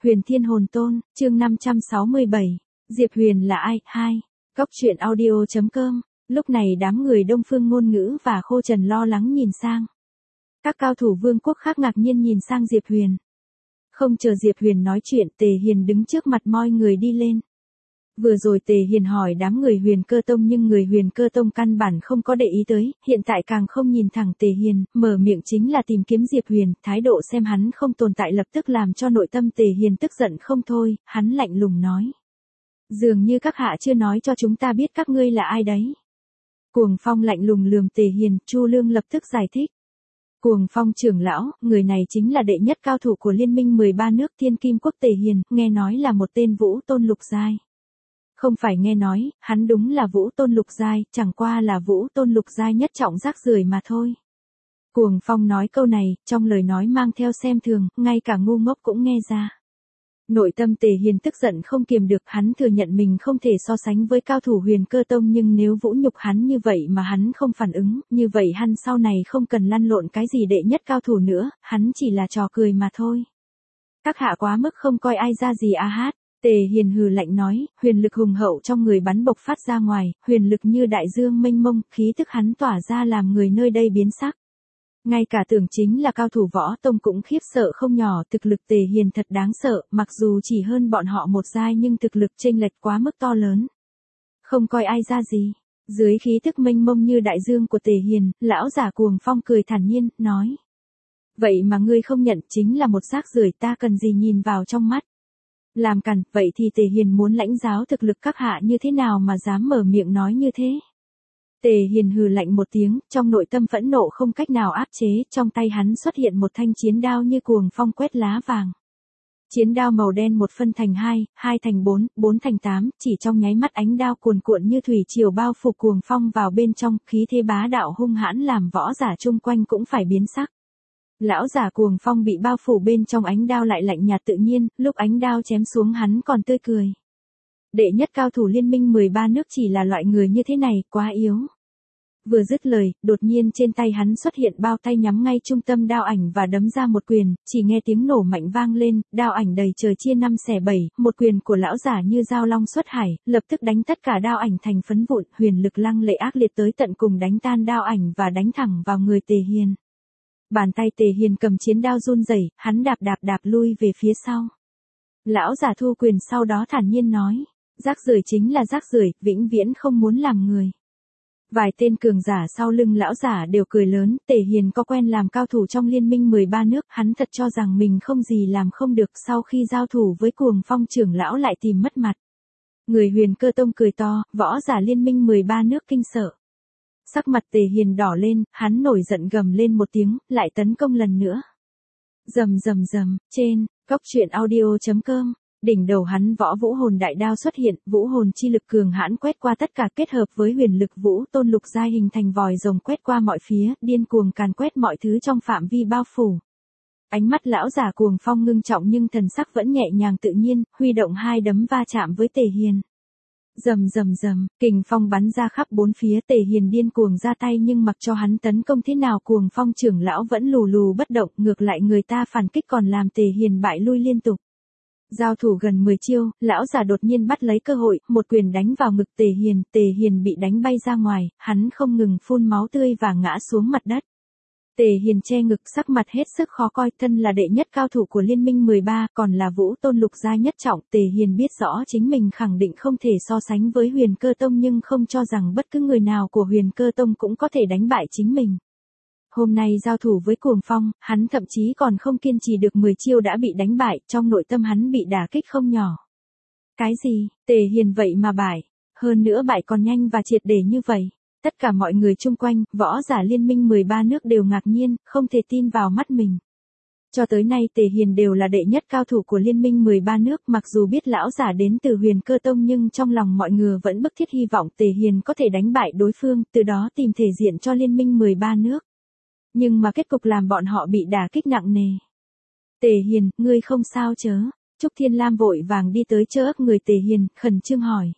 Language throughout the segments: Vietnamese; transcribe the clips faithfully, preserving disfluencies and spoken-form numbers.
Huyền Thiên Hồn Tôn, chương năm trăm sáu mươi bảy. Diệp Huyền là ai? hai. Góc truyện audio.com. Lúc này đám người Đông Phương Ngôn Ngữ và Khô Trần lo lắng nhìn sang. Các cao thủ vương quốc khác ngạc nhiên nhìn sang Diệp Huyền. Không chờ Diệp Huyền nói chuyện, Tề Hiền đứng trước mặt mọi người đi lên. Vừa rồi Tề Hiền hỏi đám người Huyền Cơ Tông nhưng người Huyền Cơ Tông căn bản không có để ý tới, hiện tại càng không nhìn thẳng Tề Hiền, mở miệng chính là tìm kiếm Diệp Huyền, thái độ xem hắn không tồn tại lập tức làm cho nội tâm Tề Hiền tức giận không thôi, hắn lạnh lùng nói. Dường như các hạ chưa nói cho chúng ta biết các ngươi là ai đấy. Cuồng Phong lạnh lùng lườm Tề Hiền, Chu Lương lập tức giải thích. Cuồng Phong trưởng lão, người này chính là đệ nhất cao thủ của Liên minh mười ba nước Thiên Kim Quốc Tề Hiền, nghe nói là một tên Vũ Tôn Lục Giai. Không phải nghe nói, hắn đúng là Vũ Tôn Lục Giai, chẳng qua là Vũ Tôn Lục Giai nhất trọng rác rưởi mà thôi. Cuồng Phong nói câu này, trong lời nói mang theo xem thường, ngay cả ngu ngốc cũng nghe ra. Nội tâm Tề Hiền tức giận không kiềm được, hắn thừa nhận mình không thể so sánh với cao thủ Huyền Cơ Tông nhưng nếu vũ nhục hắn như vậy mà hắn không phản ứng, như vậy hắn sau này không cần lăn lộn cái gì đệ nhất cao thủ nữa, hắn chỉ là trò cười mà thôi. Các hạ quá mức không coi ai ra gì a hát. Tề Hiền hừ lạnh nói, huyền lực hùng hậu trong người bắn bộc phát ra ngoài, huyền lực như đại dương mênh mông, khí tức hắn tỏa ra làm người nơi đây biến sắc. Ngay cả tưởng chính là cao thủ võ tông cũng khiếp sợ không nhỏ, thực lực Tề Hiền thật đáng sợ, mặc dù chỉ hơn bọn họ một giai nhưng thực lực chênh lệch quá mức to lớn. Không coi ai ra gì. Dưới khí tức mênh mông như đại dương của Tề Hiền, lão giả Cuồng Phong cười thản nhiên, nói. Vậy mà ngươi không nhận chính là một rác rưởi, ta cần gì nhìn vào trong mắt. Làm cằn, vậy thì Tề Hiền muốn lãnh giáo thực lực các hạ như thế nào mà dám mở miệng nói như thế. Tề Hiền hừ lạnh một tiếng, trong nội tâm phẫn nộ không cách nào áp chế, trong tay hắn xuất hiện một thanh chiến đao như cuồng phong quét lá vàng. Chiến đao màu đen một phân thành hai, hai thành bốn, bốn thành tám, chỉ trong nháy mắt ánh đao cuồn cuộn như thủy triều bao phủ cuồng phong vào bên trong, khí thế bá đạo hung hãn làm võ giả chung quanh cũng phải biến sắc. Lão giả Cuồng Phong bị bao phủ bên trong ánh đao lại lạnh nhạt tự nhiên, lúc ánh đao chém xuống hắn còn tươi cười. Đệ nhất cao thủ Liên minh mười ba nước chỉ là loại người như thế này, quá yếu. Vừa dứt lời, đột nhiên trên tay hắn xuất hiện bao tay nhắm ngay trung tâm đao ảnh và đấm ra một quyền, chỉ nghe tiếng nổ mạnh vang lên, đao ảnh đầy trời chia năm xẻ bảy, một quyền của lão giả như dao long xuất hải, lập tức đánh tất cả đao ảnh thành phấn vụn, huyền lực lăng lệ ác liệt tới tận cùng đánh tan đao ảnh và đánh thẳng vào người Tề Hiền. Bàn tay Tề Hiền cầm chiến đao run rẩy, hắn đạp đạp đạp lui về phía sau. Lão giả thu quyền sau đó thản nhiên nói, rác rưởi chính là rác rưởi, vĩnh viễn không muốn làm người. Vài tên cường giả sau lưng lão giả đều cười lớn, Tề Hiền có quen làm cao thủ trong Liên minh mười ba nước, hắn thật cho rằng mình không gì làm không được, sau khi giao thủ với Cuồng Phong trưởng lão lại tìm mất mặt. Người Huyền Cơ Tông cười to, võ giả Liên minh mười ba nước kinh sợ. Sắc mặt Tề Hiền đỏ lên, hắn nổi giận gầm lên một tiếng, lại tấn công lần nữa. Rầm rầm rầm, trên, góc truyện audio.com, đỉnh đầu hắn võ vũ hồn đại đao xuất hiện, vũ hồn chi lực cường hãn quét qua tất cả kết hợp với huyền lực vũ tôn lục giai hình thành vòi rồng quét qua mọi phía, điên cuồng càn quét mọi thứ trong phạm vi bao phủ. Ánh mắt lão giả Cuồng Phong ngưng trọng nhưng thần sắc vẫn nhẹ nhàng tự nhiên, huy động hai đấm va chạm với Tề Hiền. Rầm rầm rầm, kình phong bắn ra khắp bốn phía, Tề Hiền điên cuồng ra tay nhưng mặc cho hắn tấn công thế nào Cuồng Phong trưởng lão vẫn lù lù bất động, ngược lại người ta phản kích còn làm Tề Hiền bại lui liên tục. Giao thủ gần mười chiêu, lão già đột nhiên bắt lấy cơ hội, một quyền đánh vào ngực Tề Hiền, Tề Hiền bị đánh bay ra ngoài, hắn không ngừng phun máu tươi và ngã xuống mặt đất. Tề Hiền che ngực, sắc mặt hết sức khó coi, thân là đệ nhất cao thủ của Liên minh mười ba, còn là Vũ Tôn Lục Giai nhất trọng, Tề Hiền biết rõ chính mình khẳng định không thể so sánh với Huyền Cơ Tông nhưng không cho rằng bất cứ người nào của Huyền Cơ Tông cũng có thể đánh bại chính mình. Hôm nay giao thủ với Cuồng Phong, hắn thậm chí còn không kiên trì được mười chiêu đã bị đánh bại, trong nội tâm hắn bị đả kích không nhỏ. Cái gì, Tề Hiền vậy mà bại, hơn nữa bại còn nhanh và triệt để như vậy. Tất cả mọi người chung quanh, võ giả Liên minh mười ba nước đều ngạc nhiên, không thể tin vào mắt mình. Cho tới nay Tề Hiền đều là đệ nhất cao thủ của Liên minh mười ba nước, mặc dù biết lão giả đến từ Huyền Cơ Tông nhưng trong lòng mọi người vẫn bức thiết hy vọng Tề Hiền có thể đánh bại đối phương, từ đó tìm thể diện cho Liên minh mười ba nước. Nhưng mà kết cục làm bọn họ bị đả kích nặng nề. Tề Hiền, ngươi không sao chớ? Trúc Thiên Lam vội vàng đi tới chở người Tề Hiền, khẩn trương hỏi.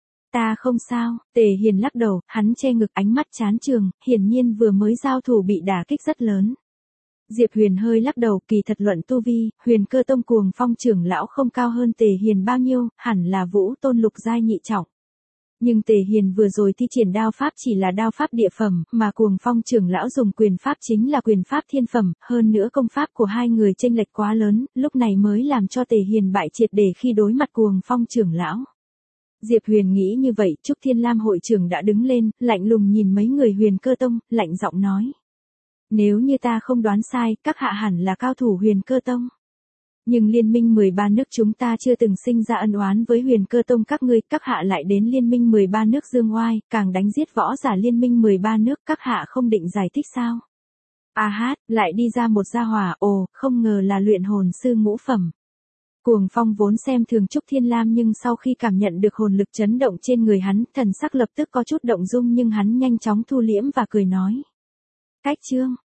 Ta không sao, Tề Hiền lắc đầu, hắn che ngực ánh mắt chán trường, hiển nhiên vừa mới giao thủ bị đả kích rất lớn. Diệp Huyền hơi lắc đầu, kỳ thật luận tu vi, Huyền Cơ Tông Cuồng Phong trưởng lão không cao hơn Tề Hiền bao nhiêu, hẳn là Vũ Tôn lục giai nhị trọng. Nhưng Tề Hiền vừa rồi thi triển đao pháp chỉ là đao pháp địa phẩm, mà Cuồng Phong trưởng lão dùng quyền pháp chính là quyền pháp thiên phẩm, hơn nữa công pháp của hai người chênh lệch quá lớn, lúc này mới làm cho Tề Hiền bại triệt để khi đối mặt Cuồng Phong trưởng lão. Diệp Huyền nghĩ như vậy, Trúc Thiên Lam hội trưởng đã đứng lên, lạnh lùng nhìn mấy người Huyền Cơ Tông, lạnh giọng nói. Nếu như ta không đoán sai, các hạ hẳn là cao thủ Huyền Cơ Tông. Nhưng liên minh mười ba nước chúng ta chưa từng sinh ra ân oán với Huyền Cơ Tông các ngươi, các hạ lại đến liên minh mười ba nước dương oai, càng đánh giết võ giả liên minh mười ba nước, các hạ không định giải thích sao? A hát, lại đi ra một gia hỏa, ồ, không ngờ là luyện hồn sư ngũ phẩm. Cuồng Phong vốn xem thường Trúc Thiên Lam nhưng sau khi cảm nhận được hồn lực chấn động trên người hắn, thần sắc lập tức có chút động dung nhưng hắn nhanh chóng thu liễm và cười nói. Cách chương.